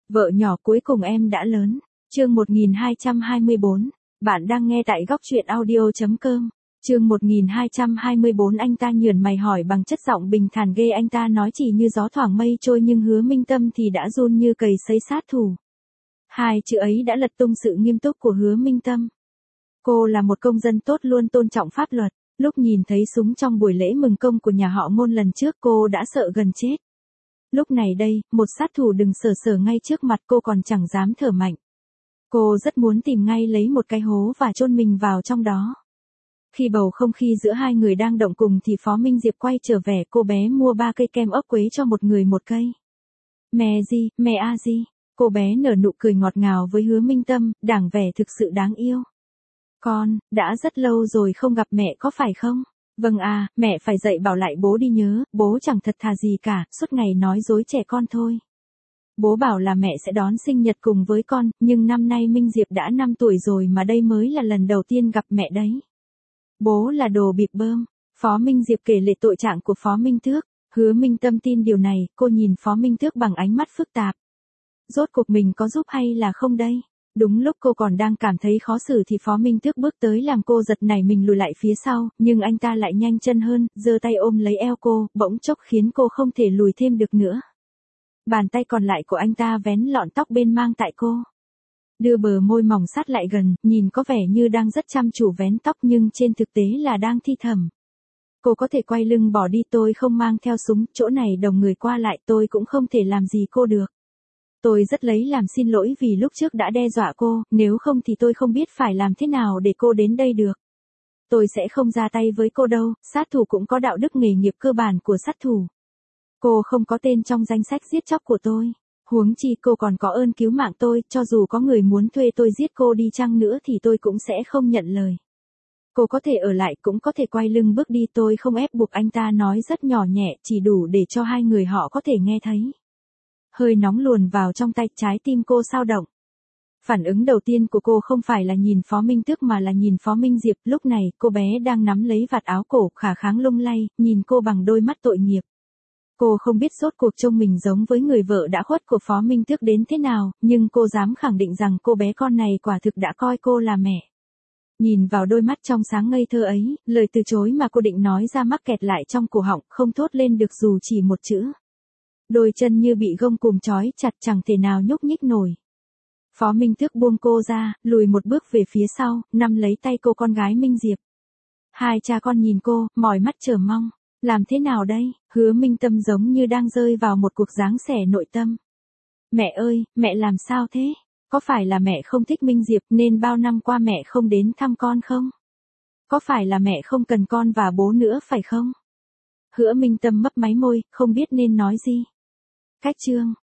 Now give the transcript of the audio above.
Vợ nhỏ cuối cùng em đã lớn. Chương 1224. Bạn đang nghe tại góc truyện audio.com. Chương 1224. Anh ta nhườn mày hỏi bằng chất giọng bình thản ghê. Anh ta nói chỉ như gió thoảng mây trôi, nhưng Hứa Minh Tâm thì đã run như cầy sấy sát thủ. Hai chữ ấy đã lật tung sự nghiêm túc của Hứa Minh Tâm. Cô là một công dân tốt, luôn tôn trọng pháp luật. Lúc nhìn thấy súng trong buổi lễ mừng công của nhà họ Ngôn lần trước, cô đã sợ gần chết. Lúc này đây, một sát thủ đứng sờ ngay trước mặt cô còn chẳng dám thở mạnh. Cô rất muốn tìm ngay lấy một cái hố và chôn mình vào trong đó. Khi bầu không khí giữa hai người đang động cùng thì Phó Minh Diệp quay trở về. Cô bé mua 3 cây kem ốc quế cho một người một cây. Mẹ gì, mẹ a gì? Cô bé nở nụ cười ngọt ngào với Hứa Minh Tâm, đảng vẻ thực sự đáng yêu. Con, đã rất lâu rồi không gặp mẹ có phải không? Vâng à, mẹ phải dạy bảo lại bố đi nhớ, bố chẳng thật thà gì cả, suốt ngày nói dối trẻ con thôi. Bố bảo là mẹ sẽ đón sinh nhật cùng với con, nhưng năm nay Minh Diệp đã 5 tuổi rồi mà đây mới là lần đầu tiên gặp mẹ đấy. Bố là đồ bịp bơm. Phó Minh Diệp kể lể tội trạng của Phó Minh Tước. Hứa Minh Tâm tin điều này, cô nhìn Phó Minh Tước bằng ánh mắt phức tạp. Rốt cuộc mình có giúp hay là không đây? Đúng lúc cô còn đang cảm thấy khó xử thì Phó Minh Tước bước tới làm cô giật nảy mình lùi lại phía sau, nhưng anh ta lại nhanh chân hơn, giơ tay ôm lấy eo cô, bỗng chốc khiến cô không thể lùi thêm được nữa. Bàn tay còn lại của anh ta vén lọn tóc bên mang tại cô. Đưa bờ môi mỏng sát lại gần, nhìn có vẻ như đang rất chăm chú vén tóc nhưng trên thực tế là đang thi thầm. Cô có thể quay lưng bỏ đi, tôi không mang theo súng, chỗ này đông người qua lại, tôi cũng không thể làm gì cô được. Tôi rất lấy làm xin lỗi vì lúc trước đã đe dọa cô, nếu không thì tôi không biết phải làm thế nào để cô đến đây được. Tôi sẽ không ra tay với cô đâu, sát thủ cũng có đạo đức nghề nghiệp cơ bản của sát thủ. Cô không có tên trong danh sách giết chóc của tôi. Huống chi cô còn có ơn cứu mạng tôi, cho dù có người muốn thuê tôi giết cô đi chăng nữa thì tôi cũng sẽ không nhận lời. Cô có thể ở lại cũng có thể quay lưng bước đi, tôi không ép buộc. Anh ta nói rất nhỏ nhẹ, chỉ đủ để cho hai người họ có thể nghe thấy. Hơi nóng luồn vào trong tay, trái tim cô xao động. Phản ứng đầu tiên của cô không phải là nhìn Phó Minh Tước mà là nhìn Phó Minh Diệp. Lúc này, cô bé đang nắm lấy vạt áo cổ, khả kháng lung lay, nhìn cô bằng đôi mắt tội nghiệp. Cô không biết rốt cuộc trông mình giống với người vợ đã khuất của Phó Minh Tước đến thế nào, nhưng cô dám khẳng định rằng cô bé con này quả thực đã coi cô là mẹ. Nhìn vào đôi mắt trong sáng ngây thơ ấy, lời từ chối mà cô định nói ra mắc kẹt lại trong cổ họng, không thốt lên được dù chỉ một chữ. Đôi chân như bị gông cùm trói chặt, chẳng thể nào nhúc nhích nổi. Phó Minh Tước buông cô ra, lùi một bước về phía sau, nắm lấy tay cô con gái Minh Diệp. Hai cha con nhìn cô, mỏi mắt chờ mong. Làm thế nào đây? Hứa Minh Tâm giống như đang rơi vào một cuộc giáng xẻ nội tâm. Mẹ ơi, mẹ làm sao thế? Có phải là mẹ không thích Minh Diệp nên bao năm qua mẹ không đến thăm con không? Có phải là mẹ không cần con và bố nữa phải không? Hứa Minh Tâm mấp máy môi, không biết nên nói gì. Cách chương.